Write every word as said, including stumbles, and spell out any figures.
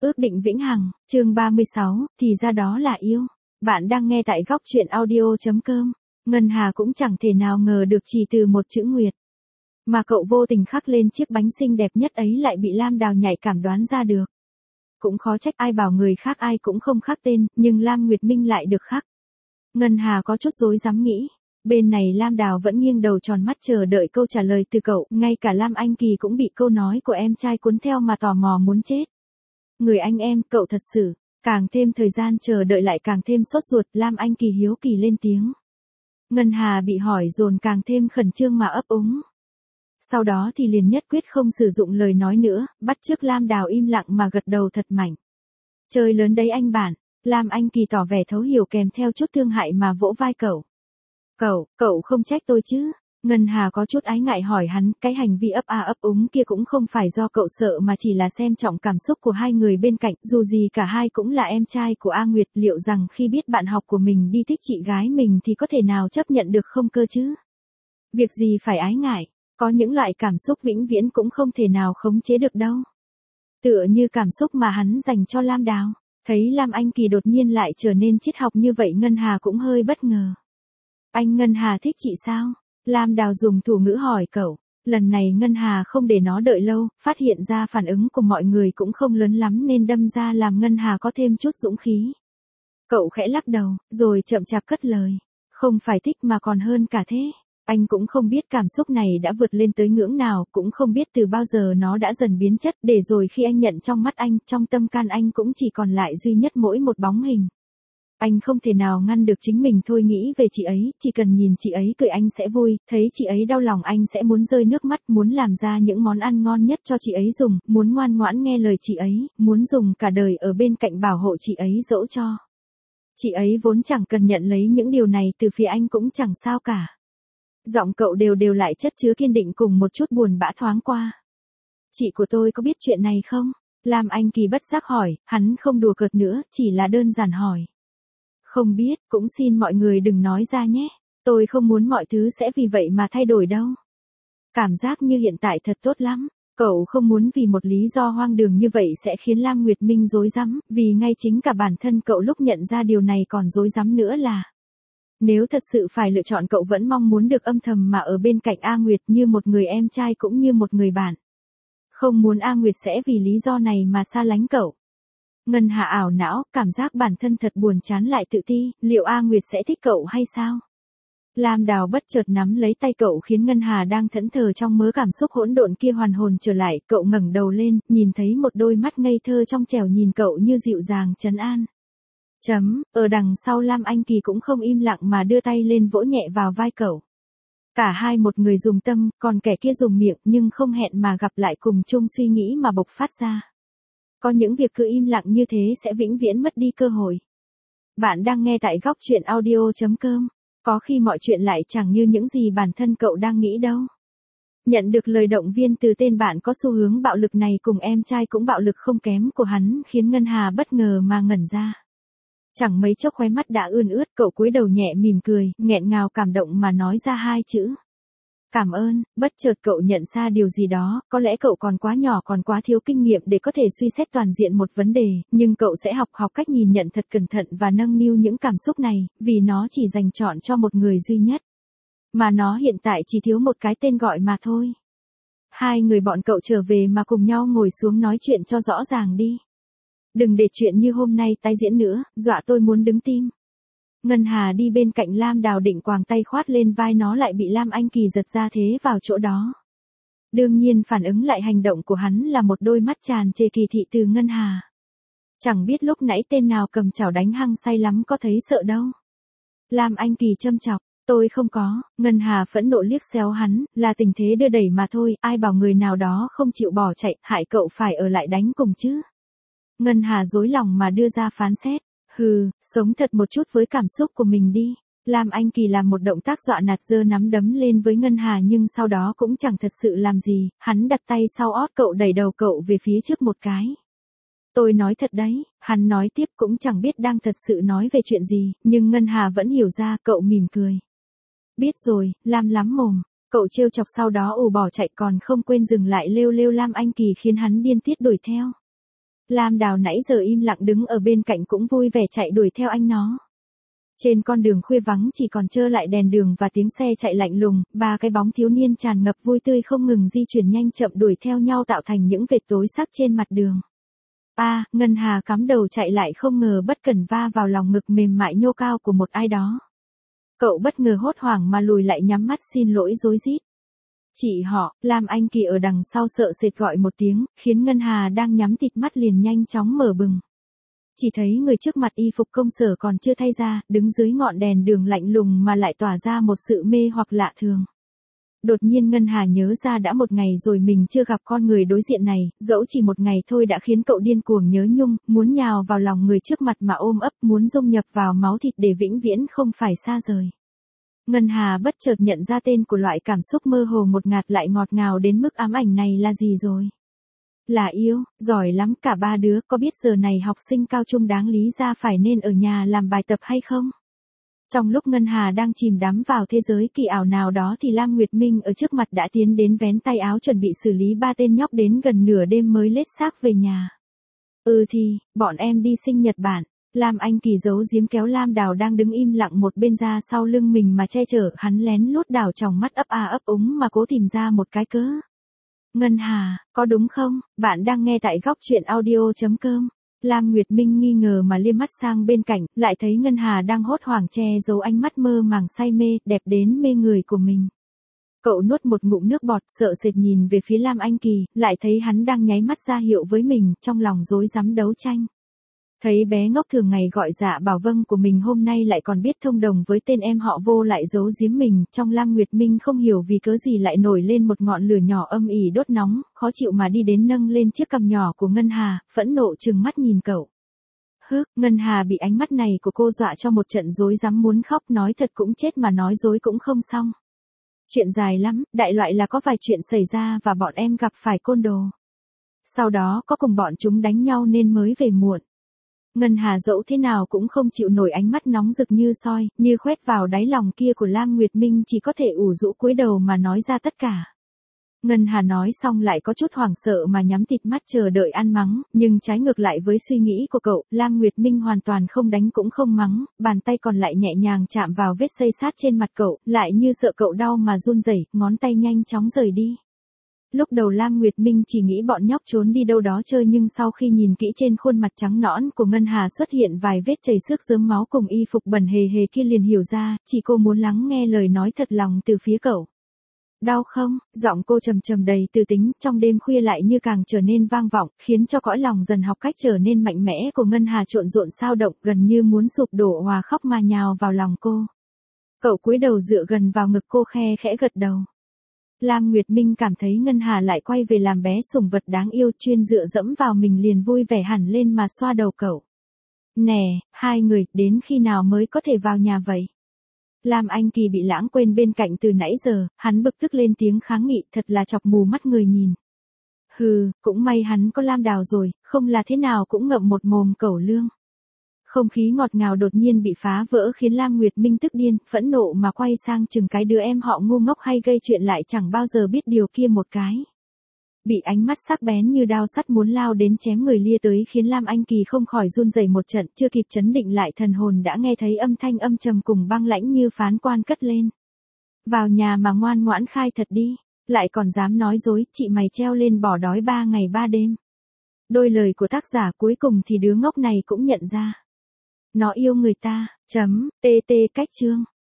Ước định vĩnh hằng, chương ba mươi sáu, thì ra đó là yêu. Bạn đang nghe tại góc truyện audio.com. Ngân Hà cũng chẳng thể nào ngờ được chỉ từ một chữ Nguyệt. Mà cậu vô tình khắc lên chiếc bánh xinh đẹp nhất ấy lại bị Lam Đào nhạy cảm đoán ra được. Cũng khó trách ai bảo người khác ai cũng không khắc tên, nhưng Lam Nguyệt Minh lại được khắc. Ngân Hà có chút rối rắm nghĩ. Bên này Lam Đào vẫn nghiêng đầu tròn mắt chờ đợi câu trả lời từ cậu, ngay cả Lam Anh Kỳ cũng bị câu nói của em trai cuốn theo mà tò mò muốn chết. Người anh em, cậu thật sự, càng thêm thời gian chờ đợi lại càng thêm sốt ruột, Lam Anh Kỳ hiếu kỳ lên tiếng. Ngân Hà bị hỏi dồn càng thêm khẩn trương mà ấp úng. Sau đó thì liền nhất quyết không sử dụng lời nói nữa, bắt chước Lam Đào im lặng mà gật đầu thật mạnh. Chơi lớn đấy anh bạn, Lam Anh Kỳ tỏ vẻ thấu hiểu kèm theo chút thương hại mà vỗ vai cậu. Cậu, cậu không trách tôi chứ? Ngân Hà có chút ái ngại hỏi hắn, cái hành vi ấp a ấp úng kia cũng không phải do cậu sợ mà chỉ là xem trọng cảm xúc của hai người bên cạnh, dù gì cả hai cũng là em trai của A Nguyệt, liệu rằng khi biết bạn học của mình đi thích chị gái mình thì có thể nào chấp nhận được không cơ chứ? Việc gì phải ái ngại, có những loại cảm xúc vĩnh viễn cũng không thể nào khống chế được đâu. Tựa như cảm xúc mà hắn dành cho Lam Đào, thấy Lam Anh Kỳ đột nhiên lại trở nên triết học như vậy Ngân Hà cũng hơi bất ngờ. Anh Ngân Hà thích chị sao? Lam Đào dùng thủ ngữ hỏi cậu. Lần này Ngân Hà không để nó đợi lâu, phát hiện ra phản ứng của mọi người cũng không lớn lắm nên đâm ra làm Ngân Hà có thêm chút dũng khí. Cậu khẽ lắc đầu, rồi chậm chạp cất lời. Không phải thích mà còn hơn cả thế. Anh cũng không biết cảm xúc này đã vượt lên tới ngưỡng nào, cũng không biết từ bao giờ nó đã dần biến chất, để rồi khi anh nhận trong mắt anh, trong tâm can anh cũng chỉ còn lại duy nhất mỗi một bóng hình. Anh không thể nào ngăn được chính mình thôi nghĩ về chị ấy, chỉ cần nhìn chị ấy cười anh sẽ vui, thấy chị ấy đau lòng anh sẽ muốn rơi nước mắt, muốn làm ra những món ăn ngon nhất cho chị ấy dùng, muốn ngoan ngoãn nghe lời chị ấy, muốn dùng cả đời ở bên cạnh bảo hộ chị ấy dỗ cho. Chị ấy vốn chẳng cần nhận lấy những điều này từ phía anh cũng chẳng sao cả. Giọng cậu đều đều lại chất chứa kiên định cùng một chút buồn bã thoáng qua. Chị của tôi có biết chuyện này không? Lam Anh Kỳ bất giác hỏi, hắn không đùa cợt nữa, chỉ là đơn giản hỏi. Không biết, cũng xin mọi người đừng nói ra nhé. Tôi không muốn mọi thứ sẽ vì vậy mà thay đổi đâu. Cảm giác như hiện tại thật tốt lắm. Cậu không muốn vì một lý do hoang đường như vậy sẽ khiến Lam Nguyệt Minh rối rắm, vì ngay chính cả bản thân cậu lúc nhận ra điều này còn rối rắm nữa là. Nếu thật sự phải lựa chọn cậu vẫn mong muốn được âm thầm mà ở bên cạnh A Nguyệt như một người em trai cũng như một người bạn. Không muốn A Nguyệt sẽ vì lý do này mà xa lánh cậu. Ngân Hà ảo não, cảm giác bản thân thật buồn chán lại tự ti, liệu A Nguyệt sẽ thích cậu hay sao? Lam Đào bất chợt nắm lấy tay cậu khiến Ngân Hà đang thẫn thờ trong mớ cảm xúc hỗn độn kia hoàn hồn trở lại, cậu ngẩng đầu lên, nhìn thấy một đôi mắt ngây thơ trong trẻo nhìn cậu như dịu dàng trấn an. Chấm, ở đằng sau Lam Anh Kỳ cũng không im lặng mà đưa tay lên vỗ nhẹ vào vai cậu. Cả hai một người dùng tâm, còn kẻ kia dùng miệng nhưng không hẹn mà gặp lại cùng chung suy nghĩ mà bộc phát ra. Có những việc cứ im lặng như thế sẽ vĩnh viễn mất đi cơ hội. Bạn đang nghe tại góc truyện audio.com. Có khi mọi chuyện lại chẳng như những gì bản thân cậu đang nghĩ đâu. Nhận được lời động viên từ tên bạn có xu hướng bạo lực này cùng em trai cũng bạo lực không kém của hắn khiến Ngân Hà bất ngờ mà ngẩn ra. Chẳng mấy chốc khóe mắt đã ươn ướt, cậu cúi đầu nhẹ mỉm cười, nghẹn ngào cảm động mà nói ra hai chữ. Cảm ơn. Bất chợt cậu nhận ra điều gì đó, có lẽ cậu còn quá nhỏ còn quá thiếu kinh nghiệm để có thể suy xét toàn diện một vấn đề, nhưng cậu sẽ học học cách nhìn nhận thật cẩn thận và nâng niu những cảm xúc này, vì nó chỉ dành chọn cho một người duy nhất. Mà nó hiện tại chỉ thiếu một cái tên gọi mà thôi. Hai người bọn cậu trở về mà cùng nhau ngồi xuống nói chuyện cho rõ ràng đi. Đừng để chuyện như hôm nay tái diễn nữa, dọa tôi muốn đứng tim. Ngân Hà đi bên cạnh Lam Đào định quàng tay khoát lên vai nó lại bị Lam Anh Kỳ giật ra thế vào chỗ đó. Đương nhiên phản ứng lại hành động của hắn là một đôi mắt tràn trề kỳ thị từ Ngân Hà. Chẳng biết lúc nãy tên nào cầm chảo đánh hăng say lắm có thấy sợ đâu. Lam Anh Kỳ châm chọc, tôi không có, Ngân Hà phẫn nộ liếc xéo hắn, là tình thế đưa đẩy mà thôi, ai bảo người nào đó không chịu bỏ chạy, hại cậu phải ở lại đánh cùng chứ. Ngân Hà dối lòng mà đưa ra phán xét. Hừ, sống thật một chút với cảm xúc của mình đi. Lam Anh Kỳ làm một động tác dọa nạt giơ nắm đấm lên với Ngân Hà nhưng sau đó cũng chẳng thật sự làm gì, hắn đặt tay sau ót cậu đẩy đầu cậu về phía trước một cái. Tôi nói thật đấy, hắn nói tiếp cũng chẳng biết đang thật sự nói về chuyện gì, nhưng Ngân Hà vẫn hiểu ra, cậu mỉm cười. Biết rồi, Lam lắm mồm, cậu trêu chọc sau đó ù bỏ chạy còn không quên dừng lại lêu lêu Lam Anh Kỳ khiến hắn điên tiết đuổi theo. Lam Đào nãy giờ im lặng đứng ở bên cạnh cũng vui vẻ chạy đuổi theo anh nó. Trên con đường khuya vắng chỉ còn trơ lại đèn đường và tiếng xe chạy lạnh lùng, ba cái bóng thiếu niên tràn ngập vui tươi không ngừng di chuyển nhanh chậm đuổi theo nhau tạo thành những vệt tối sắc trên mặt đường. A, à, Ngân Hà cắm đầu chạy lại không ngờ bất cẩn va vào lòng ngực mềm mại nhô cao của một ai đó. Cậu bất ngờ hốt hoảng mà lùi lại nhắm mắt xin lỗi rối rít. Chị họ, Lam Anh Kỳ ở đằng sau sợ sệt gọi một tiếng, khiến Ngân Hà đang nhắm tịt mắt liền nhanh chóng mở bừng. Chỉ thấy người trước mặt y phục công sở còn chưa thay ra, đứng dưới ngọn đèn đường lạnh lùng mà lại tỏa ra một sự mê hoặc lạ thường. Đột nhiên Ngân Hà nhớ ra đã một ngày rồi mình chưa gặp con người đối diện này, dẫu chỉ một ngày thôi đã khiến cậu điên cuồng nhớ nhung, muốn nhào vào lòng người trước mặt mà ôm ấp, muốn dung nhập vào máu thịt để vĩnh viễn không phải xa rời. Ngân Hà bất chợt nhận ra tên của loại cảm xúc mơ hồ ngột ngạt lại ngọt ngào đến mức ám ảnh này là gì rồi. Là yêu, giỏi lắm cả ba đứa, có biết giờ này học sinh cao trung đáng lý ra phải nên ở nhà làm bài tập hay không? Trong lúc Ngân Hà đang chìm đắm vào thế giới kỳ ảo nào đó thì Lam Nguyệt Minh ở trước mặt đã tiến đến vén tay áo chuẩn bị xử lý ba tên nhóc đến gần nửa đêm mới lết xác về nhà. Ừ thì, bọn em đi sinh nhật bản. Lam Anh Kỳ giấu giếm kéo Lam Đào đang đứng im lặng một bên ra sau lưng mình mà che chở, hắn lén lút đảo tròng mắt ấp a ấp úng mà cố tìm ra một cái cớ. Ngân Hà, có đúng không? Bạn đang nghe tại góc truyện audio chấm com. Lam Nguyệt Minh nghi ngờ mà liếc mắt sang bên cạnh, lại thấy Ngân Hà đang hốt hoảng che giấu ánh mắt mơ màng say mê, đẹp đến mê người của mình. Cậu nuốt một ngụm nước bọt, sợ sệt nhìn về phía Lam Anh Kỳ, lại thấy hắn đang nháy mắt ra hiệu với mình, trong lòng rối rắm đấu tranh. Thấy bé ngốc thường ngày gọi dạ bảo vâng của mình hôm nay lại còn biết thông đồng với tên em họ Vô lại giấu giếm mình, trong Lam Nguyệt Minh không hiểu vì cớ gì lại nổi lên một ngọn lửa nhỏ âm ỉ đốt nóng, khó chịu mà đi đến nâng lên chiếc cằm nhỏ của Ngân Hà, phẫn nộ trừng mắt nhìn cậu. Hức, Ngân Hà bị ánh mắt này của cô dọa cho một trận rối rắm muốn khóc, nói thật cũng chết mà nói dối cũng không xong. Chuyện dài lắm, đại loại là có vài chuyện xảy ra và bọn em gặp phải côn đồ. Sau đó có cùng bọn chúng đánh nhau nên mới về muộn. Ngân Hà dẫu thế nào cũng không chịu nổi ánh mắt nóng rực như soi, như khoét vào đáy lòng kia của Lam Nguyệt Minh, chỉ có thể ủ rũ cúi đầu mà nói ra tất cả. Ngân Hà nói xong lại có chút hoảng sợ mà nhắm tịt mắt chờ đợi ăn mắng, nhưng trái ngược lại với suy nghĩ của cậu, Lam Nguyệt Minh hoàn toàn không đánh cũng không mắng, bàn tay còn lại nhẹ nhàng chạm vào vết xây sát trên mặt cậu, lại như sợ cậu đau mà run rẩy, ngón tay nhanh chóng rời đi. Lúc đầu Lam Nguyệt Minh chỉ nghĩ bọn nhóc trốn đi đâu đó chơi, nhưng sau khi nhìn kỹ trên khuôn mặt trắng nõn của Ngân Hà xuất hiện vài vết chảy xước rớm máu cùng y phục bẩn hề hề kia liền hiểu ra, chỉ cô muốn lắng nghe lời nói thật lòng từ phía cậu. Đau không? Giọng cô trầm trầm đầy tư tính, trong đêm khuya lại như càng trở nên vang vọng, khiến cho cõi lòng dần học cách trở nên mạnh mẽ của Ngân Hà trộn rộn sao động, gần như muốn sụp đổ hòa khóc mà nhào vào lòng cô. Cậu cúi đầu dựa gần vào ngực cô khe khẽ gật đầu. Lam Nguyệt Minh cảm thấy Ngân Hà lại quay về làm bé sủng vật đáng yêu, chuyên dựa dẫm vào mình liền vui vẻ hẳn lên mà xoa đầu cậu. Nè, hai người, đến khi nào mới có thể vào nhà vậy? Lam Anh Kỳ bị lãng quên bên cạnh từ nãy giờ, hắn bực tức lên tiếng kháng nghị, thật là chọc mù mắt người nhìn. Hừ, cũng may hắn có Lam Đào rồi, không là thế nào cũng ngậm một mồm cẩu lương. Không khí ngọt ngào đột nhiên bị phá vỡ khiến Lam Nguyệt Minh tức điên, phẫn nộ mà quay sang chừng cái đứa em họ ngu ngốc hay gây chuyện lại chẳng bao giờ biết điều kia một cái. Bị ánh mắt sắc bén như đao sắt muốn lao đến chém người lia tới khiến Lam Anh Kỳ không khỏi run rẩy một trận, chưa kịp chấn định lại thần hồn đã nghe thấy âm thanh âm trầm cùng băng lãnh như phán quan cất lên. Vào nhà mà ngoan ngoãn khai thật đi, lại còn dám nói dối, chị mày treo lên bỏ đói ba ngày ba đêm. Đôi lời của tác giả cuối cùng thì đứa ngốc này cũng nhận ra. Nó yêu người ta, chấm, tê tê cách chương.